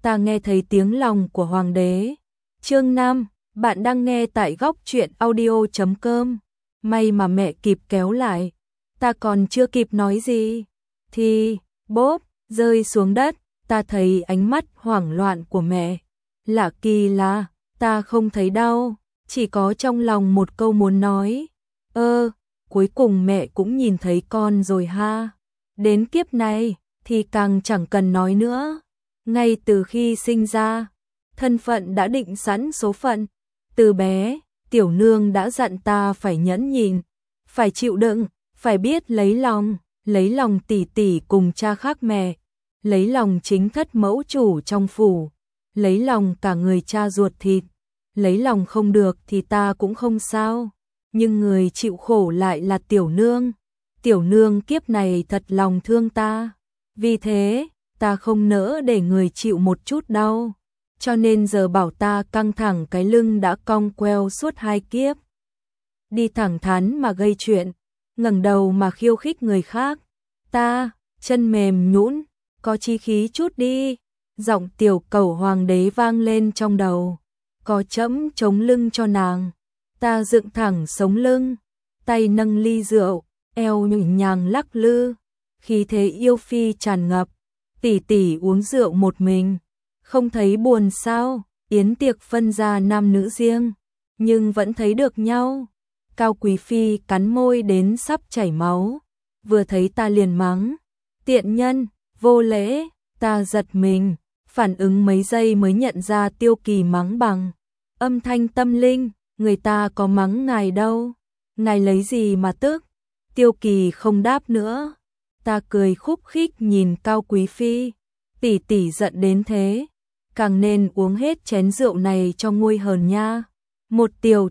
ta nghe thấy tiếng lòng của hoàng đế. Chương 5, bạn đang nghe tại góc truyện audio.com. May mà mẹ kịp kéo lại, ta còn chưa kịp nói gì thì bốp rơi xuống đất. Ta thấy ánh mắt hoảng loạn của mẹ. Lạ kỳ là ta không thấy đau, chỉ có trong lòng một câu muốn nói. Cuối cùng mẹ cũng nhìn thấy con rồi ha. Đến kiếp này thì càng chẳng cần nói nữa. Ngay từ khi sinh ra, thân phận đã định sẵn số phận. Từ bé, tiểu nương đã dặn ta phải nhẫn nhịn, phải chịu đựng, phải biết lấy lòng tỷ tỷ cùng cha khác mẹ, lấy lòng chính thất mẫu chủ trong phủ, lấy lòng cả người cha ruột thịt. Lấy lòng không được thì ta cũng không sao, nhưng người chịu khổ lại là tiểu nương. Tiểu nương kiếp này thật lòng thương ta, vì thế ta không nỡ để người chịu một chút đau, cho nên giờ bảo ta căng thẳng cái lưng đã cong queo suốt 2 kiếp. Đi thẳng thắn mà gây chuyện, ngẩng đầu mà khiêu khích người khác. Ta, chân mềm nhũn, có chí khí chút đi. Giọng tiểu cẩu hoàng đế vang lên trong đầu. Có chẫm chống lưng cho nàng. Ta dựng thẳng sống lưng, tay nâng ly rượu, eo nhủi nhàng lắc lư, khí thế yêu phi tràn ngập. Tỷ tỷ uống rượu một mình, không thấy buồn sao? Yến tiệc phân ra nam nữ riêng, nhưng vẫn thấy được nhau. Cao Quý Phi cắn môi đến sắp chảy máu, vừa thấy ta liền mắng. Tiện nhân, vô lễ. Ta giật mình, phản ứng mấy giây mới nhận ra Tiêu Kỳ mắng bằng âm thanh tâm linh. Người ta có mắng ngài đâu, ngài lấy gì mà tức? Tiêu Kỳ không đáp nữa. Ta cười khúc khích nhìn Cao Quý Phi. Tỷ tỷ giận đến thế, càng nên uống hết chén rượu này cho nguôi hờn nha. Một tiểu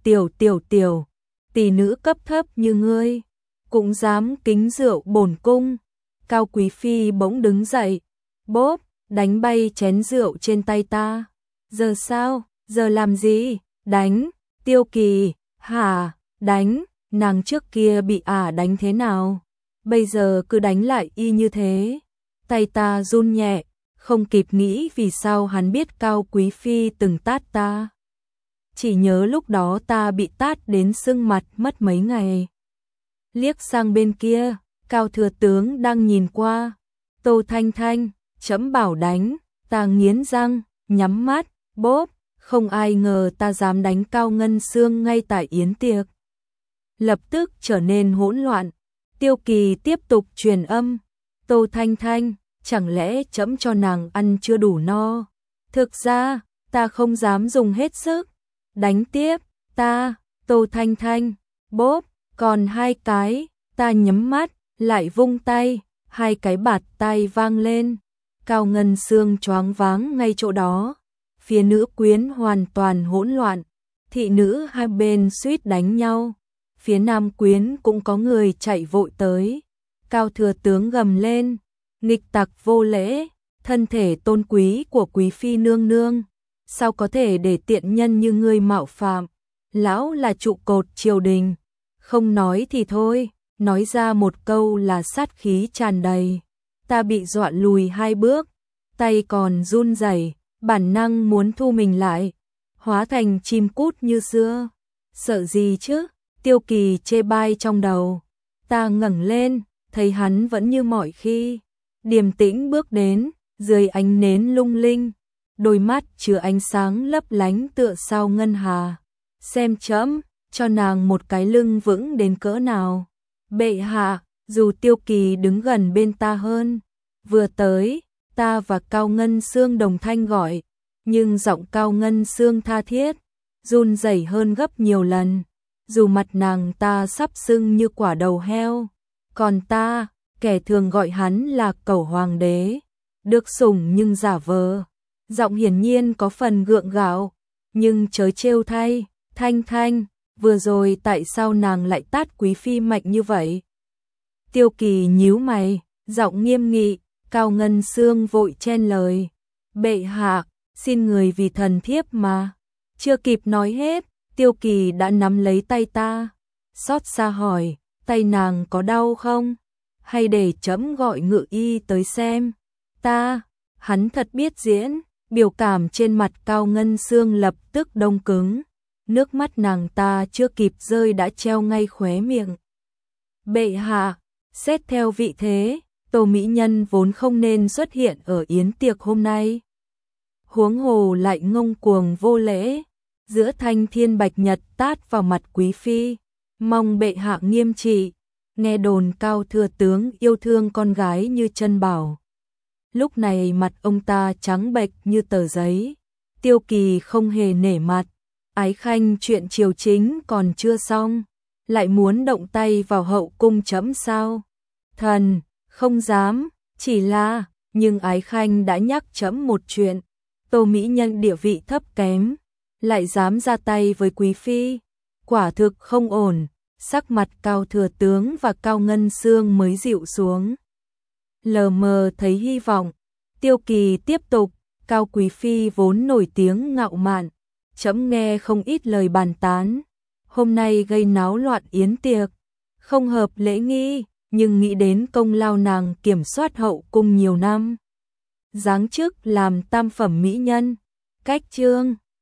tỷ nữ cấp thấp như ngươi cũng dám kính rượu bổn cung. Cao Quý Phi bỗng đứng dậy, bốp đánh bay chén rượu trên tay ta. Giờ sao? Giờ làm gì? Đánh. Tiêu Kỳ, hả? Đánh? Nàng trước kia bị đánh thế nào? Bây giờ cứ đánh lại y như thế. Tay ta run nhẹ, không kịp nghĩ vì sao hắn biết Cao Quý Phi từng tát ta. Chỉ nhớ lúc đó ta bị tát đến sưng mặt mất mấy ngày. Liếc sang bên kia, Cao thừa tướng đang nhìn qua. Tô Thanh Thanh, trẫm bảo đánh. Ta nghiến răng, nhắm mắt, bốp. Không ai ngờ ta dám đánh Cao Ngân Sương ngay tại yến tiệc. Lập tức trở nên hỗn loạn. Tiêu Kỳ tiếp tục truyền âm. Tô Thanh Thanh, chẳng lẽ trẫm cho nàng ăn chưa đủ no? Thực ra, ta không dám dùng hết sức. Đánh tiếp, ta. Tô Thanh Thanh, bốp, còn 2 cái. Ta nhắm mắt, lại vung tay, 2 cái bạt tay vang lên. Cao Ngân Sương choáng váng ngay chỗ đó. Phía nữ quyến hoàn toàn hỗn loạn, thị nữ hai bên suýt đánh nhau. Phía nam quyến cũng có người chạy vội tới. Cao thừa tướng gầm lên, nghịch tặc vô lễ, thân thể tôn quý của Quý Phi nương nương, sao có thể để tiện nhân như ngươi mạo phạm? Lão là trụ cột triều đình, không nói thì thôi, nói ra một câu là sát khí tràn đầy. Ta bị dọa lùi 2 bước, tay còn run rẩy. Bản năng muốn thu mình lại, hóa thành chim cút như xưa. Sợ gì chứ? Tiêu Kỳ chê bai trong đầu. Ta ngẩng lên, thấy hắn vẫn như mọi khi, điềm tĩnh bước đến, dưới ánh nến lung linh, đôi mắt chứa ánh sáng lấp lánh tựa sao ngân hà. Xem trẫm cho nàng một cái lưng vững đến cỡ nào. Bệ hạ. Dù Tiêu Kỳ đứng gần bên ta hơn, vừa tới, ta và Cao Ngân Sương đồng thanh gọi, nhưng giọng Cao Ngân Sương tha thiết, run rẩy hơn gấp nhiều lần. Dù mặt nàng ta sắp sưng như quả đầu heo, còn ta, kẻ thường gọi hắn là cẩu hoàng đế, được sủng nhưng giả vờ. Giọng hiển nhiên có phần gượng gạo, nhưng chớ trêu thay. Thanh Thanh, vừa rồi tại sao nàng lại tát Quý Phi mạnh như vậy? Tiêu Kỳ nhíu mày, giọng nghiêm nghị. Cao Ngân Sương vội chen lời. Bệ hạ, xin người vì thần thiếp mà. Chưa kịp nói hết, Tiêu Kỳ đã nắm lấy tay ta. Xót xa hỏi, tay nàng có đau không? Hay để trẫm gọi ngự y tới xem? Ta, Hắn thật biết diễn, biểu cảm trên mặt Cao Ngân Sương lập tức đông cứng, nước mắt nàng ta chưa kịp rơi đã treo ngay khóe miệng. Bệ hạ, xét theo vị thế, Tô mỹ nhân vốn không nên xuất hiện ở yến tiệc hôm nay. Huống hồ lại ngông cuồng vô lễ, giữa thanh thiên bạch nhật tát vào mặt quý phi, mong bệ hạ nghiêm trị, nghe đồn Cao thừa tướng yêu thương con gái như chân bảo. Lúc này mặt ông ta trắng bệch như tờ giấy, Tiêu Kỳ không hề nể mặt, Ái Khanh chuyện triều chính còn chưa xong, lại muốn động tay vào hậu cung chấm sao? Thần, không dám, chỉ là, nhưng Ái Khanh đã nhắc chấm một chuyện, Tô mỹ nhân địa vị thấp kém, lại dám ra tay với quý phi, quả thực không ổn. Sắc mặt Cao thừa tướng và Cao Ngân Sương mới dịu xuống. Lờ mờ thấy hy vọng, Tiêu Kỳ tiếp tục, Cao quý phi vốn nổi tiếng ngạo mạn, trẫm nghe không ít lời bàn tán, hôm nay gây náo loạn yến tiệc, không hợp lễ nghi, nhưng nghĩ đến công lao nàng kiểm soát hậu cung nhiều năm, giáng chức làm tam phẩm mỹ nhân, cách chương